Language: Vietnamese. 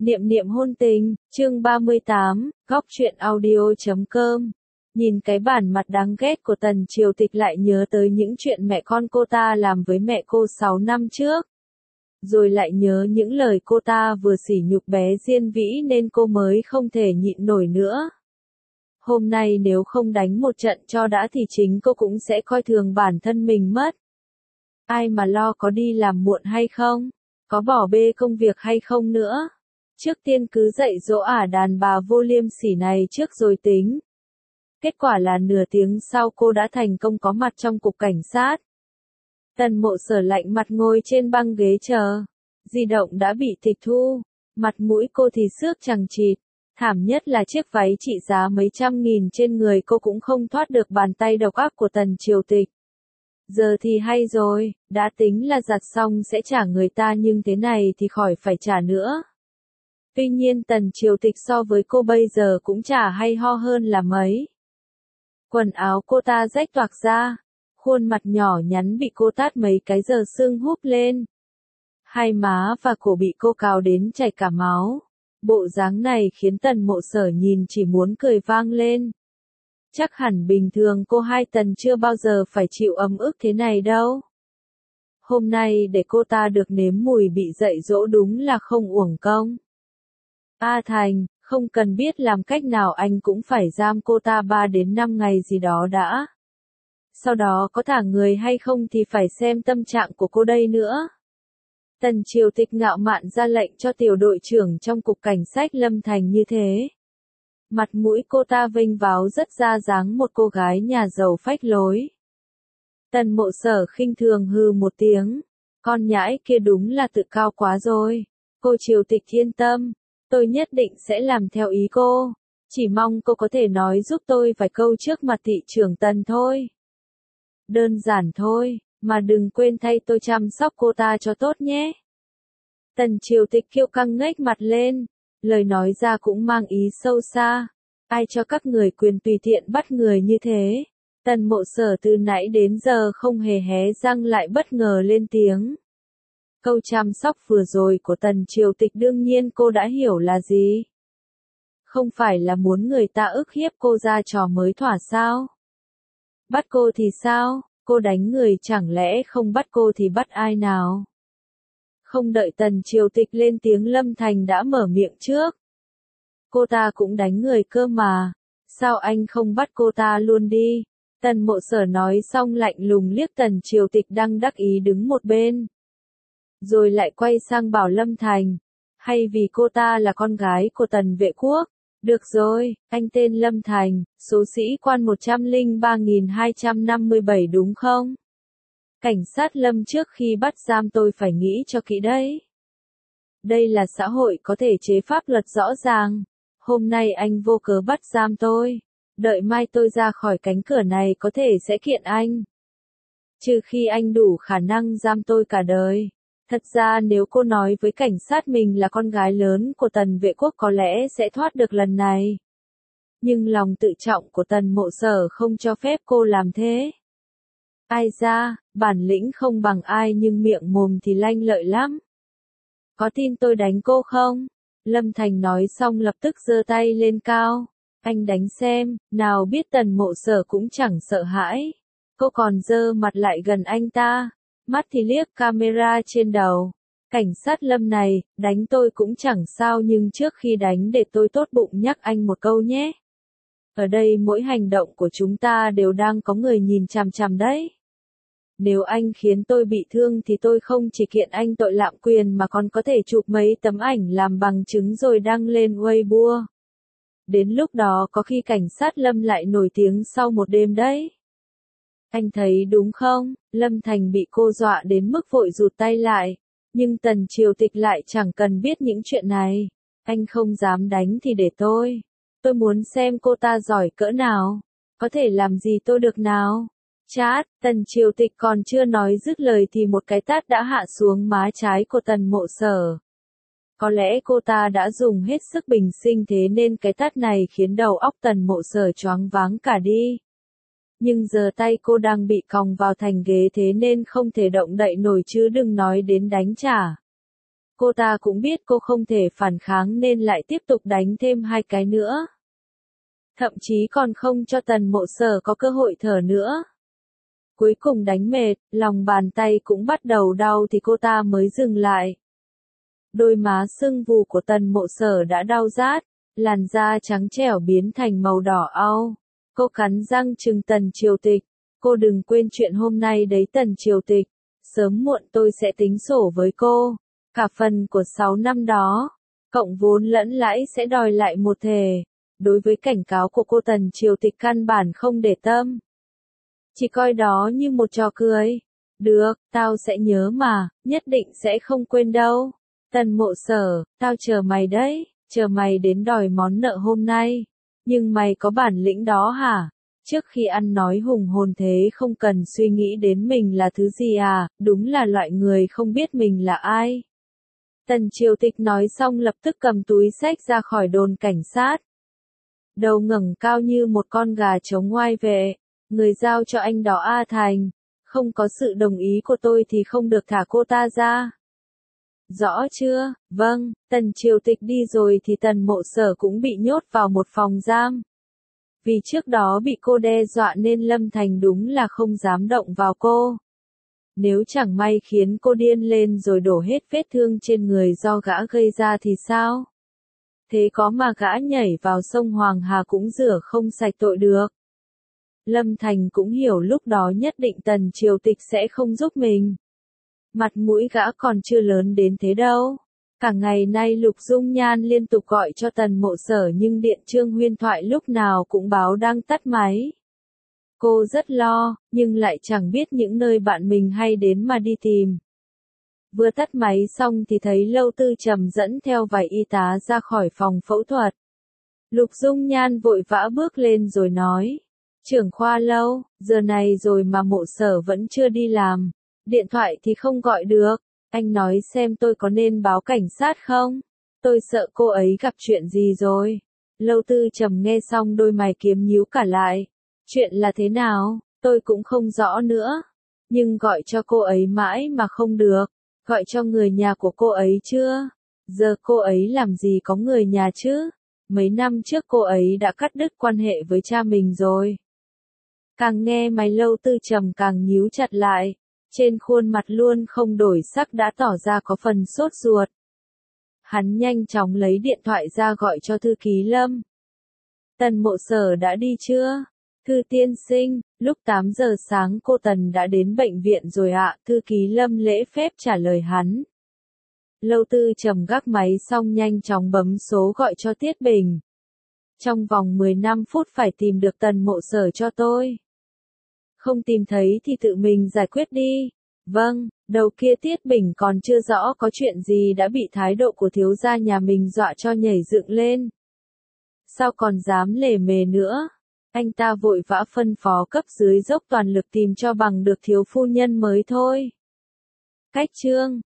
Niệm niệm hôn tình, chương 38, góc truyện audio.com. Nhìn cái bản mặt đáng ghét của Tần Triều Tịch lại nhớ tới những chuyện mẹ con cô ta làm với mẹ cô 6 năm trước. Rồi lại nhớ những lời cô ta vừa sỉ nhục bé Diên Vĩ nên cô mới không thể nhịn nổi nữa. Hôm nay nếu không đánh một trận cho đã thì chính cô cũng sẽ coi thường bản thân mình mất. Ai mà lo có đi làm muộn hay không, có bỏ bê công việc hay không nữa. Trước tiên cứ dạy dỗ đàn bà vô liêm sỉ này trước rồi tính. Kết quả là nửa tiếng sau cô đã thành công có mặt trong cục cảnh sát. Tần Mộ Sở lạnh mặt ngồi trên băng ghế chờ. Di động đã bị tịch thu. Mặt mũi cô thì xước chằng chịt. Thảm nhất là chiếc váy trị giá mấy trăm nghìn trên người cô cũng không thoát được bàn tay độc ác của Tần Triều Tịch. Giờ thì hay rồi, đã tính là giặt xong sẽ trả người ta nhưng thế này thì khỏi phải trả nữa. Tuy nhiên Tần Triều Tịch so với cô bây giờ cũng chả hay ho hơn là mấy. Quần áo cô ta rách toạc ra, khuôn mặt nhỏ nhắn bị cô tát mấy cái giờ sưng húp lên. Hai má và cổ bị cô cào đến chảy cả máu. Bộ dáng này khiến Tần Mộ Sở nhìn chỉ muốn cười vang lên. Chắc hẳn bình thường cô hai Tần chưa bao giờ phải chịu ấm ức thế này đâu. Hôm nay để cô ta được nếm mùi bị dạy dỗ đúng là không uổng công. A Thành, không cần biết làm cách nào anh cũng phải giam cô ta 3 đến 5 ngày gì đó đã. Sau đó có thả người hay không thì phải xem tâm trạng của cô đây nữa. Tần Triều Tịch ngạo mạn ra lệnh cho tiểu đội trưởng trong cục cảnh sát Lâm Thành như thế. Mặt mũi cô ta vênh váo rất ra dáng một cô gái nhà giàu phách lối. Tần Mộ Sở khinh thường hừ một tiếng. Con nhãi kia đúng là tự cao quá rồi. Cô Triều Tịch yên tâm. Tôi nhất định sẽ làm theo ý cô. Chỉ mong cô có thể nói giúp tôi vài câu trước mặt thị trưởng Tần thôi. Đơn giản thôi, mà đừng quên thay tôi chăm sóc cô ta cho tốt nhé. Tần Triều Tịch kiêu căng ngếch mặt lên. Lời nói ra cũng mang ý sâu xa. Ai cho các người quyền tùy tiện bắt người như thế? Tần Mộ Sở từ nãy đến giờ không hề hé răng lại bất ngờ lên tiếng. Câu chăm sóc vừa rồi của Tần Triều Tịch đương nhiên cô đã hiểu là gì. Không phải là muốn người ta ức hiếp cô ra trò mới thỏa sao? Bắt cô thì sao? Cô đánh người chẳng lẽ không bắt cô thì bắt ai nào? Không đợi Tần Triều Tịch lên tiếng Lâm Thành đã mở miệng trước. Cô ta cũng đánh người cơ mà. Sao anh không bắt cô ta luôn đi? Tần Mộ Sở nói xong lạnh lùng liếc Tần Triều Tịch đang đắc ý đứng một bên. Rồi lại quay sang bảo Lâm Thành. Hay vì cô ta là con gái của Tần Vệ Quốc? Được rồi, anh tên Lâm Thành, số sĩ quan 103.257 đúng không? Cảnh sát Lâm trước khi bắt giam tôi phải nghĩ cho kỹ đấy. Đây là xã hội có thể chế pháp luật rõ ràng. Hôm nay anh vô cớ bắt giam tôi. Đợi mai tôi ra khỏi cánh cửa này có thể sẽ kiện anh. Trừ khi anh đủ khả năng giam tôi cả đời. Thật ra nếu cô nói với cảnh sát mình là con gái lớn của Tần Vệ Quốc có lẽ sẽ thoát được lần này. Nhưng lòng tự trọng của Tần Mộ Sở không cho phép cô làm thế. Ai ra, bản lĩnh không bằng ai nhưng miệng mồm thì lanh lợi lắm. Có tin tôi đánh cô không? Lâm Thành nói xong lập tức giơ tay lên cao. Anh đánh xem, nào biết Tần Mộ Sở cũng chẳng sợ hãi. Cô còn giơ mặt lại gần anh ta. Mắt thì liếc camera trên đầu. Cảnh sát Lâm này, đánh tôi cũng chẳng sao nhưng trước khi đánh để tôi tốt bụng nhắc anh một câu nhé. Ở đây mỗi hành động của chúng ta đều đang có người nhìn chằm chằm đấy. Nếu anh khiến tôi bị thương thì tôi không chỉ kiện anh tội lạm quyền mà còn có thể chụp mấy tấm ảnh làm bằng chứng rồi đăng lên Weibo. Đến lúc đó có khi cảnh sát Lâm lại nổi tiếng sau một đêm đấy. Anh thấy đúng không? Lâm Thành bị cô dọa đến mức vội rụt tay lại. Nhưng Tần Triều Tịch lại chẳng cần biết những chuyện này. Anh không dám đánh thì để tôi. Tôi muốn xem cô ta giỏi cỡ nào. Có thể làm gì tôi được nào? Chát, Tần Triều Tịch còn chưa nói dứt lời thì một cái tát đã hạ xuống má trái của Tần Mộ Sở. Có lẽ cô ta đã dùng hết sức bình sinh thế nên cái tát này khiến đầu óc Tần Mộ Sở choáng váng cả đi. Nhưng giờ tay cô đang bị còng vào thành ghế thế nên không thể động đậy nổi chứ đừng nói đến đánh trả. Cô ta cũng biết cô không thể phản kháng nên lại tiếp tục đánh thêm 2 cái nữa. Thậm chí còn không cho Tần Mộ Sở có cơ hội thở nữa. Cuối cùng đánh mệt, lòng bàn tay cũng bắt đầu đau thì cô ta mới dừng lại. Đôi má sưng vù của Tần Mộ Sở đã đau rát, làn da trắng trẻo biến thành màu đỏ au. Cô cắn răng trừng Tần Triều Tịch. Cô đừng quên chuyện hôm nay đấy Tần Triều Tịch. Sớm muộn tôi sẽ tính sổ với cô. Cả phần của 6 năm đó, cộng vốn lẫn lãi sẽ đòi lại một thể. Đối với cảnh cáo của cô Tần Triều Tịch căn bản không để tâm. Chỉ coi đó như một trò cười. Được, tao sẽ nhớ mà, nhất định sẽ không quên đâu. Tần Mộ Sở, tao chờ mày đấy, chờ mày đến đòi món nợ hôm nay. Nhưng mày có bản lĩnh đó hả? Trước khi ăn nói hùng hồn thế không cần suy nghĩ đến mình là thứ gì à, đúng là loại người không biết mình là ai. Tần Triều Tịch nói xong lập tức cầm túi xách ra khỏi đồn cảnh sát. Đầu ngẩng cao như một con gà trống ngoai vệ. Người giao cho anh đó A Thành. Không có sự đồng ý của tôi thì không được thả cô ta ra. Rõ chưa? Vâng, Tần Triều Tịch đi rồi thì Tần Mộ Sở cũng bị nhốt vào một phòng giam. Vì trước đó bị cô đe dọa nên Lâm Thành đúng là không dám động vào cô. Nếu chẳng may khiến cô điên lên rồi đổ hết vết thương trên người do gã gây ra thì sao? Thế có mà gã nhảy vào sông Hoàng Hà cũng rửa không sạch tội được. Lâm Thành cũng hiểu lúc đó nhất định Tần Triều Tịch sẽ không giúp mình. Mặt mũi gã còn chưa lớn đến thế đâu. Cả ngày nay Lục Dung Nhan liên tục gọi cho Tần Mộ Sở nhưng điện Trương Huyên thoại lúc nào cũng báo đang tắt máy. Cô rất lo, nhưng lại chẳng biết những nơi bạn mình hay đến mà đi tìm. Vừa tắt máy xong thì thấy Lâu Tư Trầm dẫn theo vài y tá ra khỏi phòng phẫu thuật. Lục Dung Nhan vội vã bước lên rồi nói. Trưởng khoa Lâu, giờ này rồi mà Mộ Sở vẫn chưa đi làm. Điện thoại thì không gọi được. Anh nói xem tôi có nên báo cảnh sát không? Tôi sợ cô ấy gặp chuyện gì rồi. Lâu Tư Trầm nghe xong đôi mày kiếm nhíu cả lại. Chuyện là thế nào, tôi cũng không rõ nữa. Nhưng gọi cho cô ấy mãi mà không được. Gọi cho người nhà của cô ấy chưa? Giờ cô ấy làm gì có người nhà chứ? Mấy năm trước cô ấy đã cắt đứt quan hệ với cha mình rồi. Càng nghe mày Lâu Tư Trầm càng nhíu chặt lại. Trên khuôn mặt luôn không đổi sắc đã tỏ ra có phần sốt ruột. Hắn nhanh chóng lấy điện thoại ra gọi cho thư ký Lâm. Tần Mộ Sở đã đi chưa? Thư tiên sinh, lúc 8 giờ sáng cô Tần đã đến bệnh viện rồi ạ. Thư ký Lâm lễ phép trả lời hắn. Lâu Tư Trầm gác máy xong nhanh chóng bấm số gọi cho Tiết Bình. Trong vòng 15 phút phải tìm được Tần Mộ Sở cho tôi. Không tìm thấy thì tự mình giải quyết đi. Vâng, đầu kia Tiết Bình còn chưa rõ có chuyện gì đã bị thái độ của thiếu gia nhà mình dọa cho nhảy dựng lên. Sao còn dám lề mề nữa? Anh ta vội vã phân phó cấp dưới dốc toàn lực tìm cho bằng được thiếu phu nhân mới thôi. Cách chương